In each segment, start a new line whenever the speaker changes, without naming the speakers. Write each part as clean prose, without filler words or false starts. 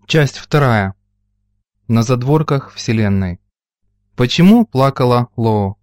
Часть вторая. На задворках Вселенной. Почему плакала Лоо?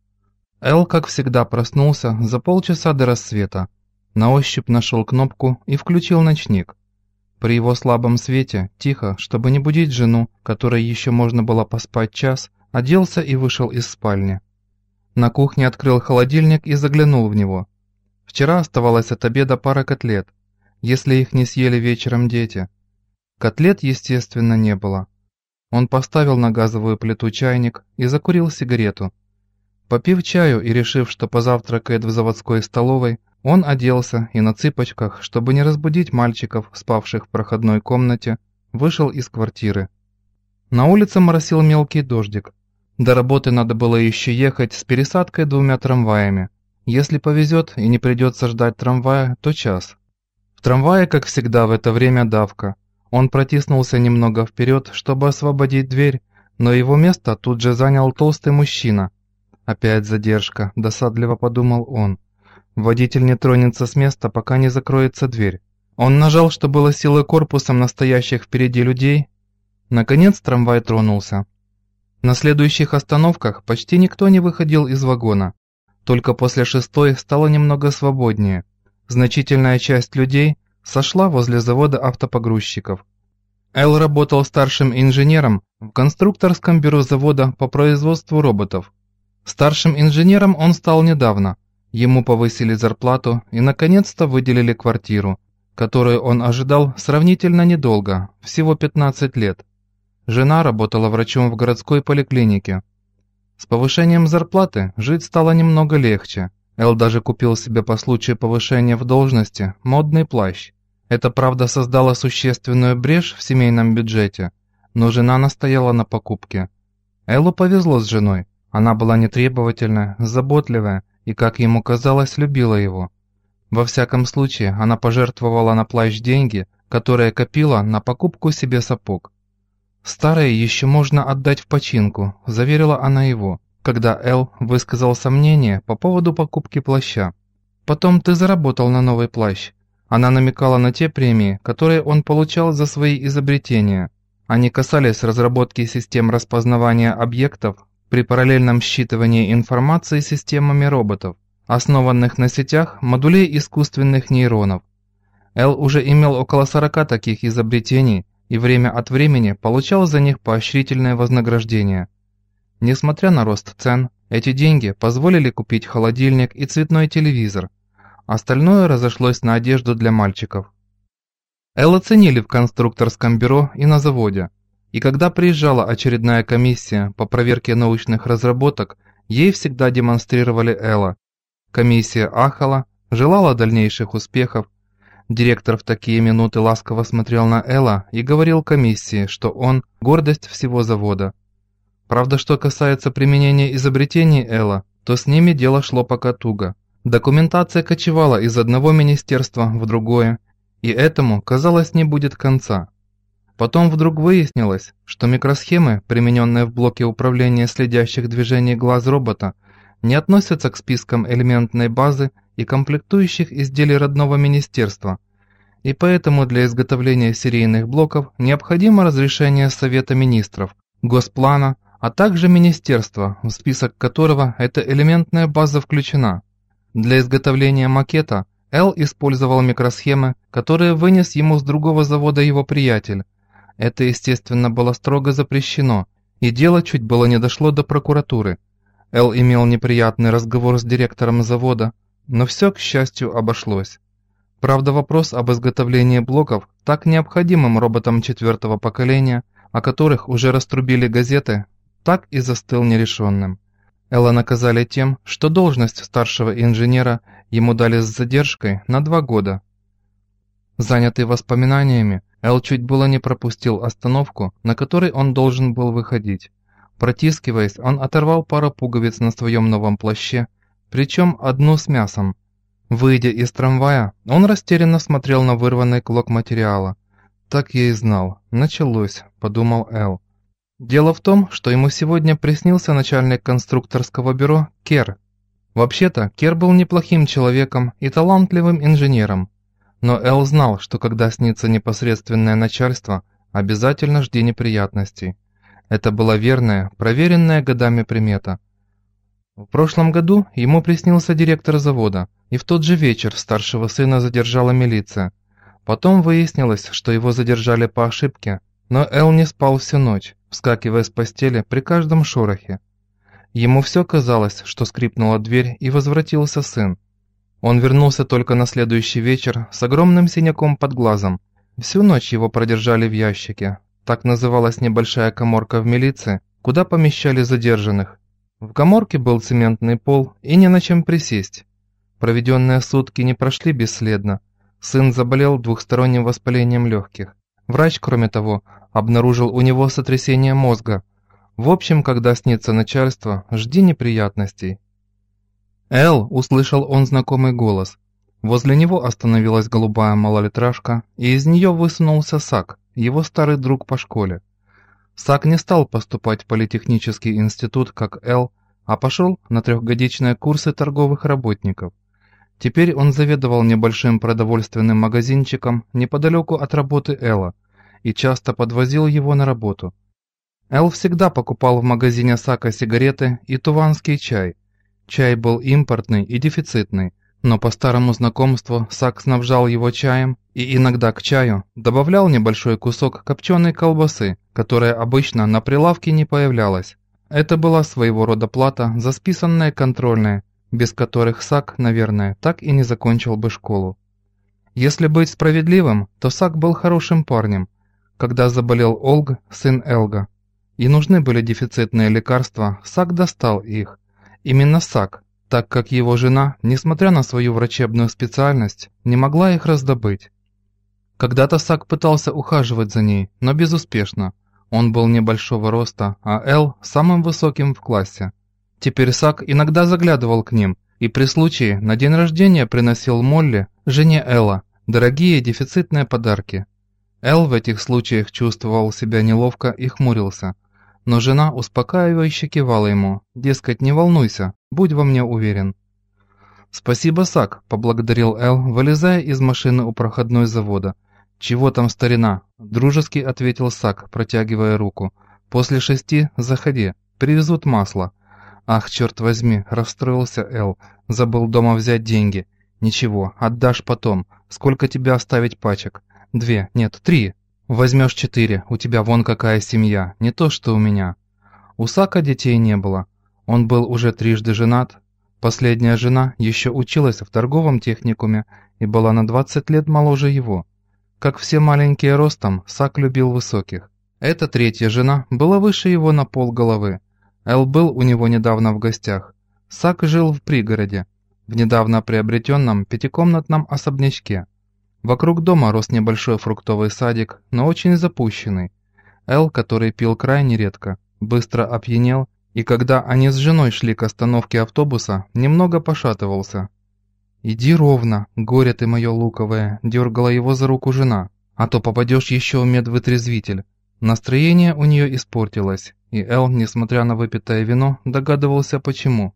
Эл, как всегда, проснулся за полчаса до рассвета. На ощупь нашел кнопку и включил ночник. При его слабом свете, тихо, чтобы не будить жену, которой еще можно было поспать час, оделся и вышел из спальни. На кухне открыл холодильник и заглянул в него. Вчера оставалось от обеда пара котлет, если их не съели вечером дети. Котлет, естественно, не было. Он поставил на газовую плиту чайник и закурил сигарету. Попив чаю и решив, что позавтракает в заводской столовой, он оделся и на цыпочках, чтобы не разбудить мальчиков, спавших в проходной комнате, вышел из квартиры. На улице моросил мелкий дождик. До работы надо было еще ехать с пересадкой 2 трамваями. Если повезет и не придется ждать трамвая, то час. В трамвае, как всегда, в это время давка. Он протиснулся немного вперед, чтобы освободить дверь, но его место тут же занял толстый мужчина. «Опять задержка», – досадливо подумал он. Водитель не тронется с места, пока не закроется дверь. Он нажал, что было силой корпусом настоящих впереди людей. Наконец трамвай тронулся. На следующих остановках почти никто не выходил из вагона. Только после 6-й стало немного свободнее. Значительная часть людей сошла возле завода автопогрузчиков. Эл работал старшим инженером в конструкторском бюро завода по производству роботов. Старшим инженером он стал недавно. Ему повысили зарплату и наконец-то выделили квартиру, которую он ожидал сравнительно недолго, всего 15 лет. Жена работала врачом в городской поликлинике. С повышением зарплаты жить стало немного легче. Эл даже купил себе по случаю повышения в должности модный плащ. Это, правда, создало существенную брешь в семейном бюджете, но жена настояла на покупке. Эллу повезло с женой. Она была нетребовательная, заботливая и, как ему казалось, любила его. Во всяком случае, она пожертвовала на плащ деньги, которые копила на покупку себе сапог. «Старые еще можно отдать в починку», – заверила она его, когда Эл высказал сомнение по поводу покупки плаща. «Потом ты заработал на новый плащ». Она намекала на те премии, которые он получал за свои изобретения. Они касались разработки систем распознавания объектов при параллельном считывании информации системами роботов, основанных на сетях модулей искусственных нейронов. Эл уже имел около 40 таких изобретений и время от времени получал за них поощрительное вознаграждение. Несмотря на рост цен, эти деньги позволили купить холодильник и цветной телевизор. Остальное разошлось на одежду для мальчиков. Элла ценили в конструкторском бюро и на заводе. И когда приезжала очередная комиссия по проверке научных разработок, ей всегда демонстрировали Элла. Комиссия ахала, желала дальнейших успехов. Директор в такие минуты ласково смотрел на Элла и говорил комиссии, что он – гордость всего завода. Правда, что касается применения изобретений Элла, то с ними дело шло пока туго. Документация кочевала из одного министерства в другое, и этому, казалось, не будет конца. Потом вдруг выяснилось, что микросхемы, примененные в блоке управления следящих движений глаз робота, не относятся к спискам элементной базы и комплектующих изделий родного министерства, и поэтому для изготовления серийных блоков необходимо разрешение Совета министров, Госплана, а также министерства, в список которого эта элементная база включена. Для изготовления макета Эл использовал микросхемы, которые вынес ему с другого завода его приятель. Это, естественно, было строго запрещено, и дело чуть было не дошло до прокуратуры. Эл имел неприятный разговор с директором завода, но все, к счастью, обошлось. Правда, вопрос об изготовлении блоков, так необходимым роботам 4-го поколения, о которых уже раструбили газеты, так и застыл нерешенным. Элла наказали тем, что должность старшего инженера ему дали с задержкой на 2 года. Занятый воспоминаниями, Эл чуть было не пропустил остановку, на которой он должен был выходить. Протискиваясь, он оторвал пару пуговиц на своем новом плаще, причем одну с мясом. Выйдя из трамвая, он растерянно смотрел на вырванный клок материала. «Так я и знал. Началось», — подумал Эл. Дело в том, что ему сегодня приснился начальник конструкторского бюро Кер. Вообще-то, Кер был неплохим человеком и талантливым инженером. Но Эл знал, что когда снится непосредственное начальство, Обязательно жди неприятностей. Это была верная, проверенная годами примета. В прошлом году ему приснился директор завода, и в тот же вечер старшего сына задержала милиция. Потом выяснилось, что его задержали по ошибке, но Эл не спал всю ночь, вскакивая с постели при каждом шорохе. Ему все казалось, что скрипнула дверь и возвратился сын. Он вернулся только на следующий вечер с огромным синяком под глазом. Всю ночь его продержали в ящике. Так называлась небольшая каморка в милиции, куда помещали задержанных. В каморке был цементный пол и не на чем присесть. Проведенные сутки не прошли бесследно. Сын заболел двухсторонним воспалением легких. Врач, кроме того, обнаружил у него сотрясение мозга. В общем, когда снится начальство, жди неприятностей. «Эл!» – услышал он знакомый голос. Возле него остановилась голубая малолитражка, и из нее высунулся Сак, его старый друг по школе. Сак не стал поступать в политехнический институт, как Эл, а пошел на 3-годичные курсы торговых работников. Теперь он заведовал небольшим продовольственным магазинчиком неподалеку от работы Элла и часто подвозил его на работу. Эл всегда покупал в магазине Сака сигареты и туванский чай. Чай был импортный и дефицитный, но по старому знакомству Сак снабжал его чаем и иногда к чаю добавлял небольшой кусок копченой колбасы, которая обычно на прилавке не появлялась. Это была своего рода плата за списанные контрольные, без которых Сак, наверное, так и не закончил бы школу. Если быть справедливым, то Сак был хорошим парнем. Когда заболел Олг, сын Элга, и нужны были дефицитные лекарства, Сак достал их. Именно Сак, так как его жена, несмотря на свою врачебную специальность, не могла их раздобыть. Когда-то Сак пытался ухаживать за ней, но безуспешно. Он был небольшого роста, а Эл самым высоким в классе. Теперь Сак иногда заглядывал к ним и при случае на день рождения приносил Молли, жене Элла, дорогие дефицитные подарки. Эл в этих случаях чувствовал себя неловко и хмурился. Но жена успокаивающе кивала ему, дескать, не волнуйся, будь во мне уверен. «Спасибо, Сак», – поблагодарил Эл, вылезая из машины у проходной завода. «Чего там, старина?» – дружески ответил Сак, протягивая руку. «После 6 заходи, привезут масло». «Ах, черт возьми», – расстроился Эл, – «забыл дома взять деньги». «Ничего, отдашь потом. Сколько тебе оставить пачек?» 2, нет, 3. Возьмешь 4, у тебя вон какая семья, не то что у меня». У Сака детей не было. Он был уже трижды женат. Последняя жена еще училась в торговом техникуме и была на 20 лет моложе его. Как все маленькие ростом, Сак любил высоких. Эта третья жена была выше его на полголовы. Эл был у него недавно в гостях. Сак жил в пригороде, в недавно приобретенном 5-комнатном особнячке. Вокруг дома рос небольшой фруктовый садик, но очень запущенный. Эл, который пил крайне редко, быстро опьянел, и когда они с женой шли к остановке автобуса, немного пошатывался. «Иди ровно, горе ты мое луковое», – дергала его за руку жена, «а то попадешь еще в медвытрезвитель». Настроение у нее испортилось, и Эл, несмотря на выпитое вино, догадывался почему.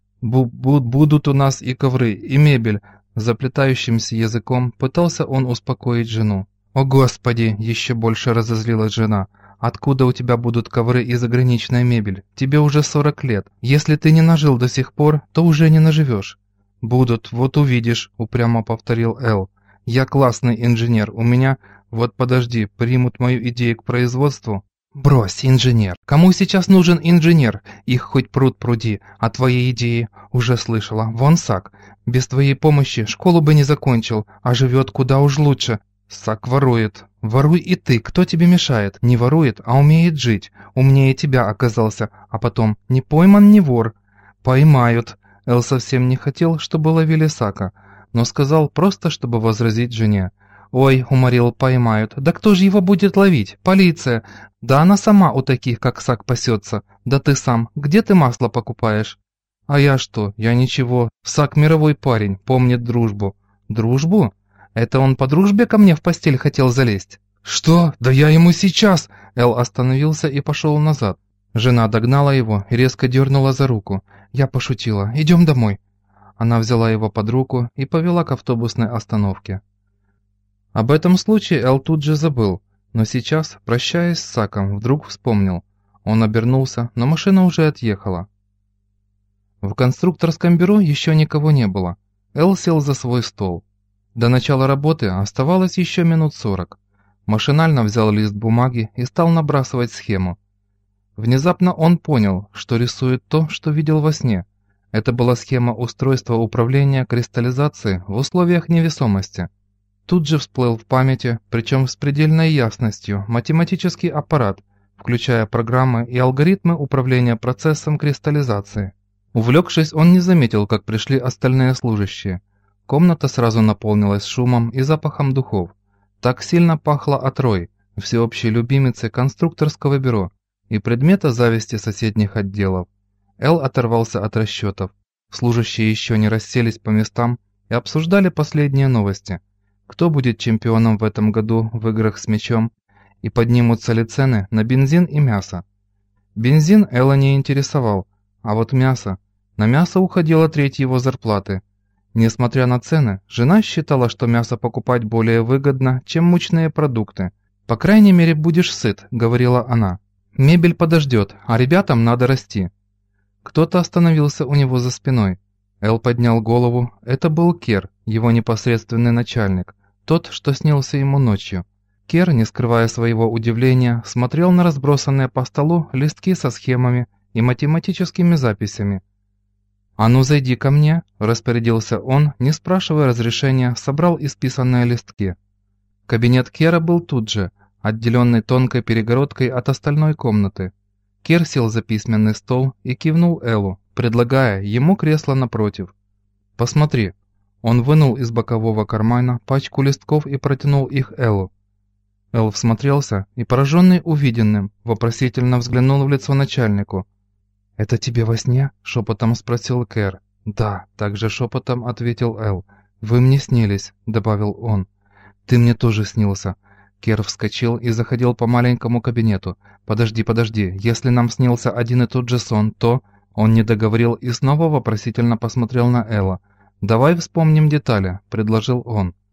«Будут у нас и ковры, и мебель», – заплетающимся языком пытался он успокоить жену. «О Господи!» – еще больше разозлилась жена. «Откуда у тебя будут ковры и заграничная мебель? Тебе уже 40 лет. Если ты не нажил до сих пор, то уже не наживешь». «Будут, вот увидишь», – упрямо повторил Эл. «Я классный инженер, у меня... Вот подожди, примут мою идею к производству». «Брось, инженер. Кому сейчас нужен инженер? Их хоть пруд пруди. А твои идеи? Уже слышала. Вон Сак. Без твоей помощи школу бы не закончил, а живет куда уж лучше. Сак ворует. Воруй и ты, кто тебе мешает? Не ворует, а умеет жить. Умнее тебя оказался. А потом, не пойман, не вор. Поймают». Эл совсем не хотел, чтобы ловили Сака, но сказал просто, чтобы возразить жене. «Ой, — уморил, — поймают. Да кто же его будет ловить? Полиция. Да она сама у таких, как Сак, пасется. Да ты сам, где ты масло покупаешь?» «А я что? Я ничего. Сак мировой парень, помнит дружбу». «Дружбу? Это он по дружбе ко мне в постель хотел залезть?» «Что? Да я ему сейчас!» Эл остановился и пошел назад. Жена догнала его и резко дернула за руку. «Я пошутила. Идем домой». Она взяла его под руку и повела к автобусной остановке. Об этом случае Эл тут же забыл. Но сейчас, прощаясь с Саком, вдруг вспомнил. Он обернулся, но машина уже отъехала. В конструкторском бюро еще никого не было. Эл сел за свой стол. До начала работы оставалось еще минут 40. Машинально взял лист бумаги и стал набрасывать схему. Внезапно он понял, что рисует то, что видел во сне. Это была схема устройства управления кристаллизацией в условиях невесомости. Тут же всплыл в памяти, причем с предельной ясностью, математический аппарат, включая программы и алгоритмы управления процессом кристаллизации. Увлекшись, он не заметил, как пришли остальные служащие. Комната сразу наполнилась шумом и запахом духов. Так сильно пахло отрой, всеобщей любимицей конструкторского бюро и предмета зависти соседних отделов. Эл оторвался от расчетов. Служащие еще не расселись по местам и обсуждали последние новости. Кто будет чемпионом в этом году в играх с мячом, и поднимутся ли цены на бензин и мясо. Бензин Элла не интересовал, а вот мясо. На мясо уходила треть его зарплаты. Несмотря на цены, жена считала, что мясо покупать более выгодно, чем мучные продукты. «По крайней мере, будешь сыт», — говорила она. «Мебель подождет, а ребятам надо расти». Кто-то остановился у него за спиной. Эл поднял голову. Это был Кер, его непосредственный начальник, тот, что снился ему ночью. Кер, не скрывая своего удивления, смотрел на разбросанные по столу листки со схемами и математическими записями. «А ну зайди ко мне», – распорядился он, не спрашивая разрешения, собрал исписанные листки. Кабинет Кера был тут же, отделенный тонкой перегородкой от остальной комнаты. Кер сел за письменный стол и кивнул Эллу, предлагая ему кресло напротив. «Посмотри». Он вынул из бокового кармана пачку листков и протянул их Эллу. Эл всмотрелся и, пораженный увиденным, вопросительно взглянул в лицо начальнику. «Это тебе во сне?» – шепотом спросил Кер. «Да», – также шепотом ответил Эл. «Вы мне снились», – добавил он. «Ты мне тоже снился». Кер вскочил и заходил по маленькому кабинету. «Подожди, если нам снился один и тот же сон, то...» Он не договорил и снова вопросительно посмотрел на Элла. «Давай вспомним детали», – предложил он.